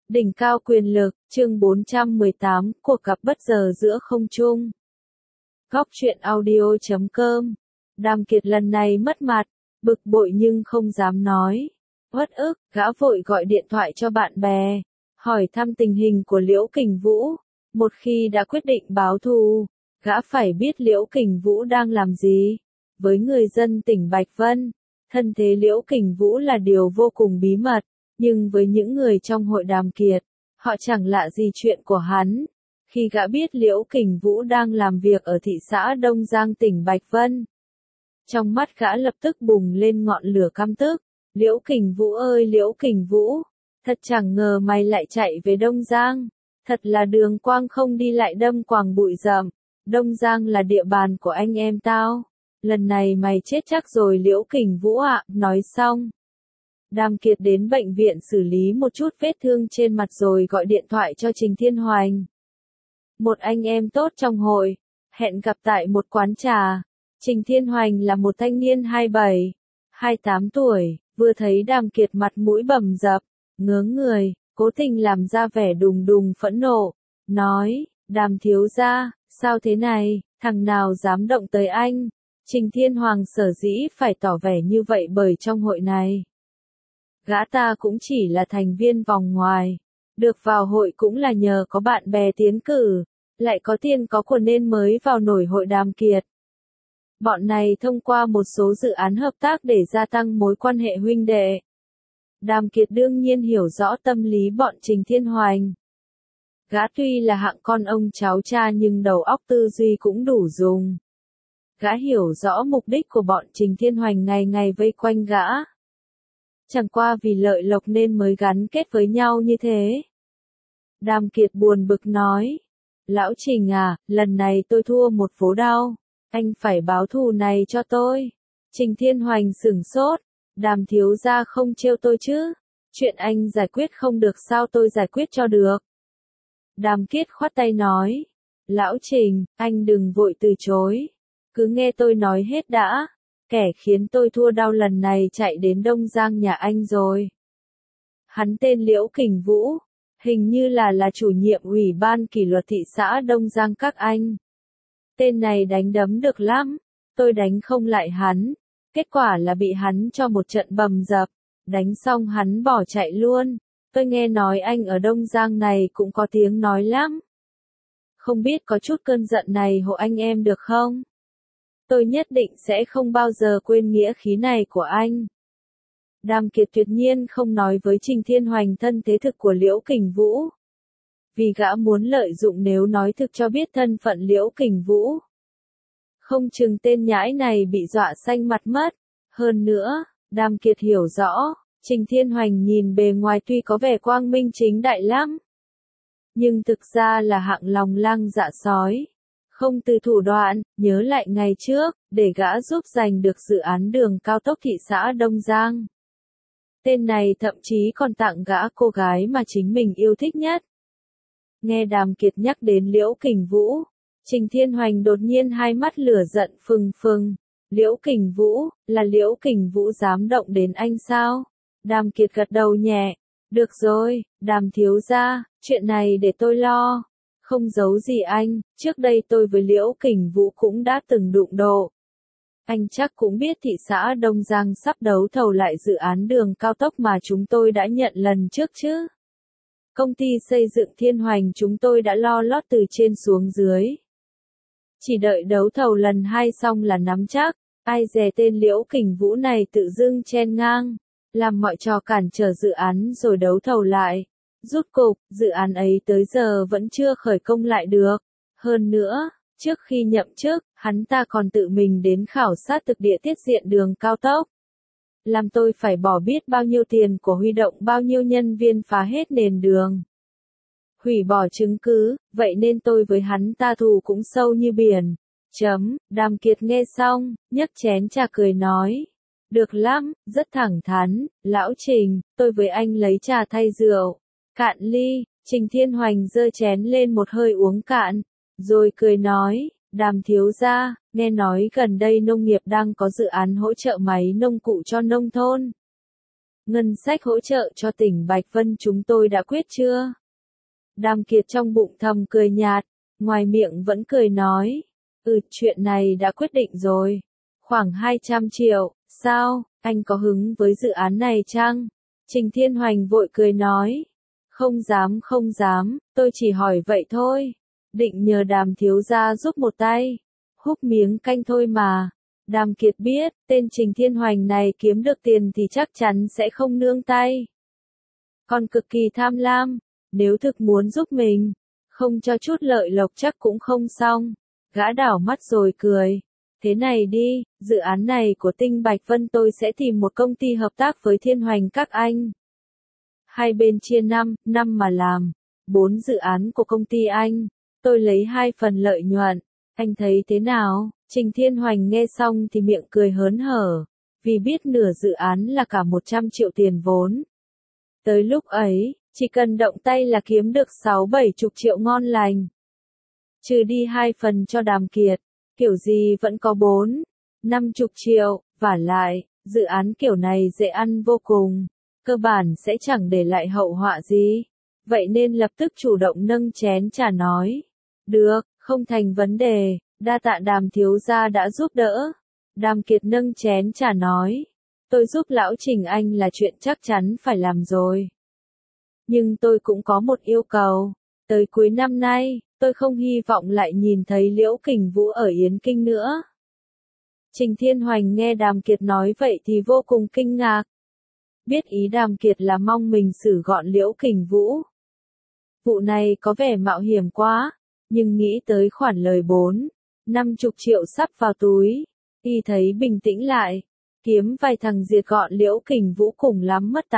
Đỉnh cao quyền lực, chương 418, cuộc gặp bất ngờ giữa không trung. Góc truyện audio.com. Đàm Kiệt lần này mất mặt, bực bội nhưng không dám nói. Uất ức, gã vội gọi điện thoại cho bạn bè, hỏi thăm tình hình của Liễu Kình Vũ. Một khi đã quyết định báo thù, gã phải biết Liễu Kình Vũ đang làm gì. Với người dân tỉnh Bạch Vân, thân thế Liễu Kình Vũ là điều vô cùng bí mật. Nhưng với những người trong hội Đàm Kiệt, họ chẳng lạ gì chuyện của hắn. Khi gã biết Liễu Kình Vũ đang làm việc ở thị xã Đông Giang tỉnh Bạch Vân, trong mắt gã lập tức bùng lên ngọn lửa căm tức. Liễu Kình Vũ ơi Liễu Kình Vũ, thật chẳng ngờ mày lại chạy về Đông Giang. Thật là đường quang không đi lại đâm quàng bụi rậm. Đông Giang là địa bàn của anh em tao. Lần này mày chết chắc rồi Liễu Kình Vũ ạ. Nói xong, Đàm Kiệt đến bệnh viện xử lý một chút vết thương trên mặt rồi gọi điện thoại cho Trình Thiên Hoành, một anh em tốt trong hội, hẹn gặp tại một quán trà. Trình Thiên Hoành là một thanh niên 27, 28 tuổi, vừa thấy Đàm Kiệt mặt mũi bầm dập, ngớ người, cố tình làm ra vẻ đùng đùng phẫn nộ, nói, Đàm thiếu gia, sao thế này, thằng nào dám động tới anh? Trình Thiên Hoàng sở dĩ phải tỏ vẻ như vậy bởi trong hội này, gã ta cũng chỉ là thành viên vòng ngoài, được vào hội cũng là nhờ có bạn bè tiến cử, lại có tiền có của nên mới vào nổi hội Đàm Kiệt. Bọn này thông qua một số dự án hợp tác để gia tăng mối quan hệ huynh đệ. Đàm Kiệt đương nhiên hiểu rõ tâm lý bọn Trình Thiên Hoành. Gã tuy là hạng con ông cháu cha nhưng đầu óc tư duy cũng đủ dùng. Gã hiểu rõ mục đích của bọn Trình Thiên Hoành ngày ngày vây quanh gã. Chẳng qua vì lợi lộc nên mới gắn kết với nhau như thế. Đàm Kiệt buồn bực nói, Lão Trình à, lần này tôi thua một vố đau, anh phải báo thù này cho tôi. Trình Thiên Hoành sửng sốt, Đàm thiếu gia không trêu tôi chứ, chuyện anh giải quyết không được sao tôi giải quyết cho được. Đàm Kiệt khoát tay nói, Lão Trình, anh đừng vội từ chối, cứ nghe tôi nói hết đã. Kẻ khiến tôi thua đau lần này chạy đến Đông Giang nhà anh rồi. Hắn tên Liễu Kình Vũ, hình như là chủ nhiệm ủy ban kỷ luật thị xã Đông Giang các anh. Tên này đánh đấm được lắm, tôi đánh không lại hắn, kết quả là bị hắn cho một trận bầm dập, đánh xong hắn bỏ chạy luôn. Tôi nghe nói anh ở Đông Giang này cũng có tiếng nói lắm. Không biết có chút cơn giận này hộ anh em được không? Tôi nhất định sẽ không bao giờ quên nghĩa khí này của anh. Đàm Kiệt tuyệt nhiên không nói với Trình Thiên Hoành thân thế thực của Liễu Kình Vũ. Vì gã muốn lợi dụng nếu nói thực cho biết thân phận Liễu Kình Vũ. Không chừng tên nhãi này bị dọa xanh mặt mất. Hơn nữa, Đàm Kiệt hiểu rõ, Trình Thiên Hoành nhìn bề ngoài tuy có vẻ quang minh chính đại lắm. Nhưng thực ra là hạng lòng lang dạ sói. Không từ thủ đoạn, nhớ lại ngày trước, để gã giúp giành được dự án đường cao tốc thị xã Đông Giang. Tên này thậm chí còn tặng gã cô gái mà chính mình yêu thích nhất. Nghe Đàm Kiệt nhắc đến Liễu Kình Vũ, Trình Thiên Hoành đột nhiên hai mắt lửa giận phừng phừng. Liễu Kình Vũ, là Liễu Kình Vũ dám động đến anh sao? Đàm Kiệt gật đầu nhẹ. Được rồi, Đàm thiếu gia, chuyện này để tôi lo. Không giấu gì anh, trước đây tôi với Liễu Kình Vũ cũng đã từng đụng độ. Anh chắc cũng biết thị xã Đông Giang sắp đấu thầu lại dự án đường cao tốc mà chúng tôi đã nhận lần trước chứ. Công ty xây dựng Thiên Hoành chúng tôi đã lo lót từ trên xuống dưới. Chỉ đợi đấu thầu lần 2 xong là nắm chắc, ai dè tên Liễu Kình Vũ này tự dưng chen ngang, làm mọi trò cản trở dự án rồi đấu thầu lại. Rút cục, dự án ấy tới giờ vẫn chưa khởi công lại được. Hơn nữa, trước khi nhậm chức, hắn ta còn tự mình đến khảo sát thực địa tiết diện đường cao tốc. Làm tôi phải bỏ biết bao nhiêu tiền của huy động bao nhiêu nhân viên phá hết nền đường. Hủy bỏ chứng cứ, vậy nên tôi với hắn ta thù cũng sâu như biển. Đàm Kiệt nghe xong, nhấc chén trà cười nói. Được lắm, rất thẳng thắn, Lão Trình, tôi với anh lấy trà thay rượu. Cạn ly, Trình Thiên Hoành giơ chén lên một hơi uống cạn, rồi cười nói, Đàm thiếu gia, nghe nói gần đây nông nghiệp đang có dự án hỗ trợ máy nông cụ cho nông thôn. ngân sách hỗ trợ cho tỉnh Bạch Vân chúng tôi đã quyết chưa? Đàm Kiệt trong bụng thầm cười nhạt, ngoài miệng vẫn cười nói. Chuyện này đã quyết định rồi. Khoảng 200 triệu, sao, anh có hứng với dự án này chăng? Trình Thiên Hoành vội cười nói. Không dám, tôi chỉ hỏi vậy thôi. Định nhờ Đàm thiếu gia giúp một tay. Húp miếng canh thôi mà. Đàm Kiệt biết, tên Trình Thiên Hoành này kiếm được tiền thì chắc chắn sẽ không nương tay. Còn cực kỳ tham lam, nếu thực muốn giúp mình, không cho chút lợi lộc chắc cũng không xong. Gã đảo mắt rồi cười. Thế này đi, dự án này của Tinh Bạch Vân tôi sẽ tìm một công ty hợp tác với Thiên Hoành các anh. Hai bên chia 5 mà làm. 4 dự án của công ty anh, tôi lấy 2 phần lợi nhuận. Anh thấy thế nào? Trình Thiên Hoành nghe xong thì miệng cười hớn hở, vì biết nửa dự án là cả 100 triệu tiền vốn. Tới lúc ấy, chỉ cần động tay là kiếm được 60-70 triệu ngon lành. Trừ đi 2 phần cho Đàm Kiệt, kiểu gì vẫn có 40-50 triệu, vả lại, dự án kiểu này dễ ăn vô cùng, cơ bản sẽ chẳng để lại hậu họa gì. Vậy nên lập tức chủ động nâng chén trà nói. Được, không thành vấn đề, đa tạ Đàm thiếu gia đã giúp đỡ. Đàm Kiệt nâng chén trà nói. Tôi giúp lão Trình anh là chuyện chắc chắn phải làm rồi. Nhưng tôi cũng có một yêu cầu. Tới cuối năm nay, tôi không hy vọng lại nhìn thấy Liễu Kình Vũ ở Yến Kinh nữa. Trình Thiên Hoành nghe Đàm Kiệt nói vậy thì vô cùng kinh ngạc. Biết ý Đàm Kiệt là mong mình xử gọn Liễu Kình Vũ. Vụ này có vẻ mạo hiểm quá, nhưng nghĩ tới khoản lời 40-50 triệu sắp vào túi, y thấy bình tĩnh lại, kiếm vài thằng diệt gọn Liễu Kình Vũ cùng lắm mất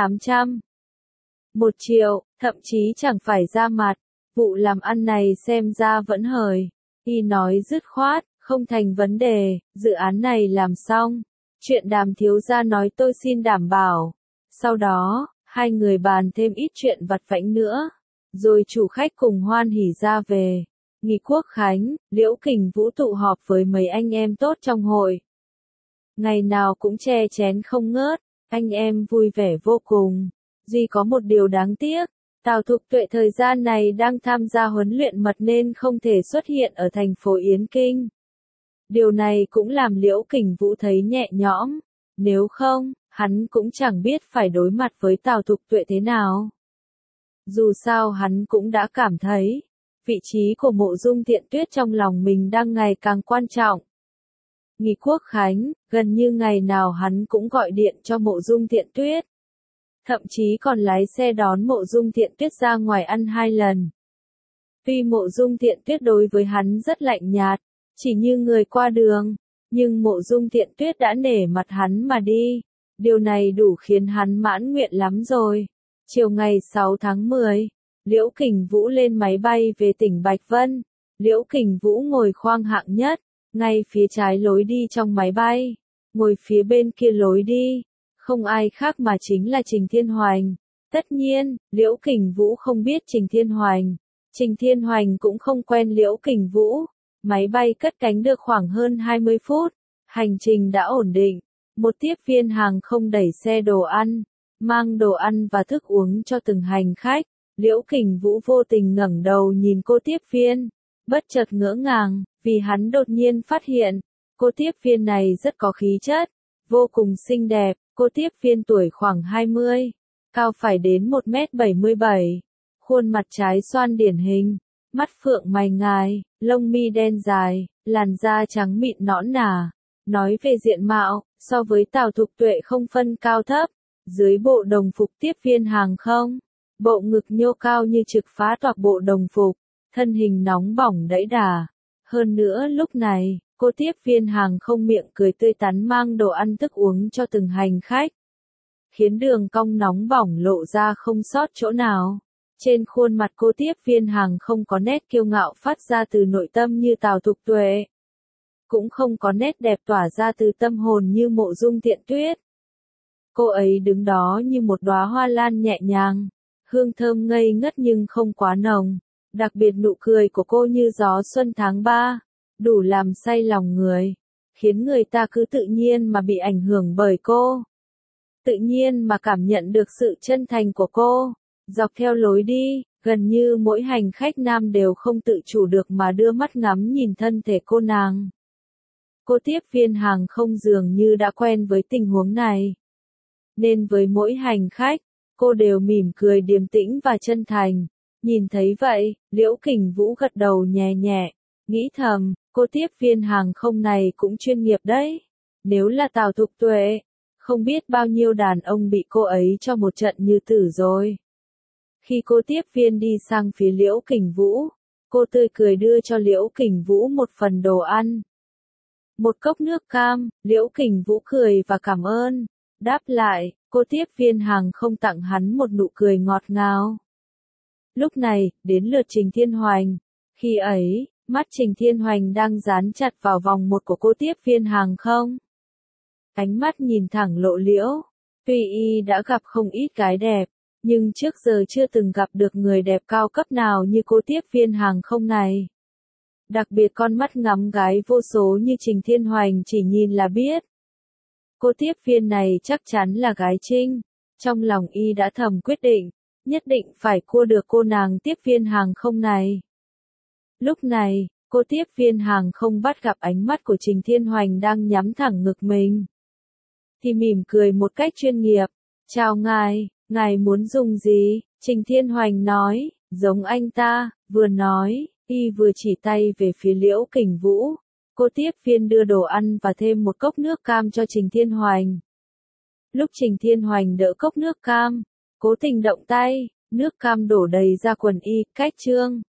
1 triệu, thậm chí chẳng phải ra mặt, vụ làm ăn này xem ra vẫn hời. Y nói dứt khoát, không thành vấn đề, dự án này làm xong, chuyện Đàm thiếu gia nói tôi xin đảm bảo. Sau đó, hai người bàn thêm ít chuyện vặt vãnh nữa, rồi chủ khách cùng hoan hỉ ra về. Nghỉ Quốc Khánh, Liễu Kình Vũ tụ họp với mấy anh em tốt trong hội. Ngày nào cũng chè chén không ngớt, anh em vui vẻ vô cùng. Duy có một điều đáng tiếc, Tào Thục Tuệ thời gian này đang tham gia huấn luyện mật nên không thể xuất hiện ở thành phố Yến Kinh. Điều này cũng làm Liễu Kình Vũ thấy nhẹ nhõm, nếu không, hắn cũng chẳng biết phải đối mặt với Tào Thục Tuệ thế nào. Dù sao hắn cũng đã cảm thấy, vị trí của Mộ Dung Thiện Tuyết trong lòng mình đang ngày càng quan trọng. Nghỉ Quốc Khánh, gần như ngày nào hắn cũng gọi điện cho Mộ Dung Thiện Tuyết. Thậm chí còn lái xe đón Mộ Dung Thiện Tuyết ra ngoài ăn 2 lần. Tuy Mộ Dung Thiện Tuyết đối với hắn rất lạnh nhạt, chỉ như người qua đường, nhưng Mộ Dung Thiện Tuyết đã nể mặt hắn mà đi. Điều này đủ khiến hắn mãn nguyện lắm rồi. Chiều ngày 6 tháng 10, Liễu Kình Vũ lên máy bay về tỉnh Bạch Vân. Liễu Kình Vũ ngồi khoang hạng nhất, ngay phía trái lối đi trong máy bay. Ngồi phía bên kia lối đi, không ai khác mà chính là Trình Thiên Hoành. Tất nhiên, Liễu Kình Vũ không biết Trình Thiên Hoành. Trình Thiên Hoành cũng không quen Liễu Kình Vũ. Máy bay cất cánh được khoảng hơn 20 phút. Hành trình đã ổn định. Một tiếp viên hàng không đẩy xe đồ ăn, mang đồ ăn và thức uống cho từng hành khách. Liễu Kình Vũ vô tình ngẩng đầu nhìn cô tiếp viên, bất chợt ngỡ ngàng, vì hắn đột nhiên phát hiện, cô tiếp viên này rất có khí chất, vô cùng xinh đẹp. Cô tiếp viên tuổi khoảng 20, cao phải đến 1m77, khuôn mặt trái xoan điển hình, mắt phượng mày ngài, lông mi đen dài, làn da trắng mịn nõn nà. Nói về diện mạo, so với Tào Thục Tuệ không phân cao thấp, dưới bộ đồng phục tiếp viên hàng không, bộ ngực nhô cao như trực phá toạc bộ đồng phục, thân hình nóng bỏng đẫy đà. Hơn nữa lúc này, cô tiếp viên hàng không miệng cười tươi tắn mang đồ ăn thức uống cho từng hành khách, khiến đường cong nóng bỏng lộ ra không sót chỗ nào. Trên khuôn mặt cô tiếp viên hàng không có nét kiêu ngạo phát ra từ nội tâm như Tào Thục Tuệ, cũng không có nét đẹp tỏa ra từ tâm hồn như Mộ Dung Thiện Tuyết. Cô ấy đứng đó như một đóa hoa lan nhẹ nhàng, hương thơm ngây ngất nhưng không quá nồng, đặc biệt nụ cười của cô như gió xuân tháng 3, đủ làm say lòng người, khiến người ta cứ tự nhiên mà bị ảnh hưởng bởi cô. tự nhiên mà cảm nhận được sự chân thành của cô. Dọc theo lối đi, gần như mỗi hành khách nam đều không tự chủ được mà đưa mắt ngắm nhìn thân thể cô nàng. Cô tiếp viên hàng không dường như đã quen với tình huống này. Nên với mỗi hành khách, cô đều mỉm cười điềm tĩnh và chân thành. Nhìn thấy vậy, Liễu Kình Vũ gật đầu nhẹ nhẹ, nghĩ thầm, cô tiếp viên hàng không này cũng chuyên nghiệp đấy. Nếu là Tào Thục Tuệ, không biết bao nhiêu đàn ông bị cô ấy cho một trận như tử rồi. Khi cô tiếp viên đi sang phía Liễu Kình Vũ, cô tươi cười đưa cho Liễu Kình Vũ một phần đồ ăn. Một cốc nước cam, Liễu Kình Vũ cười và cảm ơn. Đáp lại, cô tiếp viên hàng không tặng hắn một nụ cười ngọt ngào. Lúc này, đến lượt Trình Thiên Hoành. Khi ấy, mắt Trình Thiên Hoành đang dán chặt vào vòng một của cô tiếp viên hàng không. Ánh mắt nhìn thẳng lộ liễu. Tuy y đã gặp không ít gái đẹp, nhưng trước giờ chưa từng gặp được người đẹp cao cấp nào như cô tiếp viên hàng không này. Đặc biệt con mắt ngắm gái vô số như Trình Thiên Hoành chỉ nhìn là biết. Cô tiếp viên này chắc chắn là gái Trinh. Trong lòng y đã thầm quyết định, nhất định phải cua được cô nàng tiếp viên hàng không này. Lúc này, cô tiếp viên hàng không bắt gặp ánh mắt của Trình Thiên Hoành đang nhắm thẳng ngực mình. Thì mỉm cười một cách chuyên nghiệp. Chào ngài muốn dùng gì? Trình Thiên Hoành nói, giống anh ta, vừa nói, y vừa chỉ tay về phía Liễu Kình Vũ. Cô tiếp viên đưa đồ ăn và thêm một cốc nước cam cho Trình Thiên Hoành. Lúc Trình Thiên Hoành đỡ cốc nước cam, cố tình động tay, nước cam đổ đầy ra quần y, cách trương.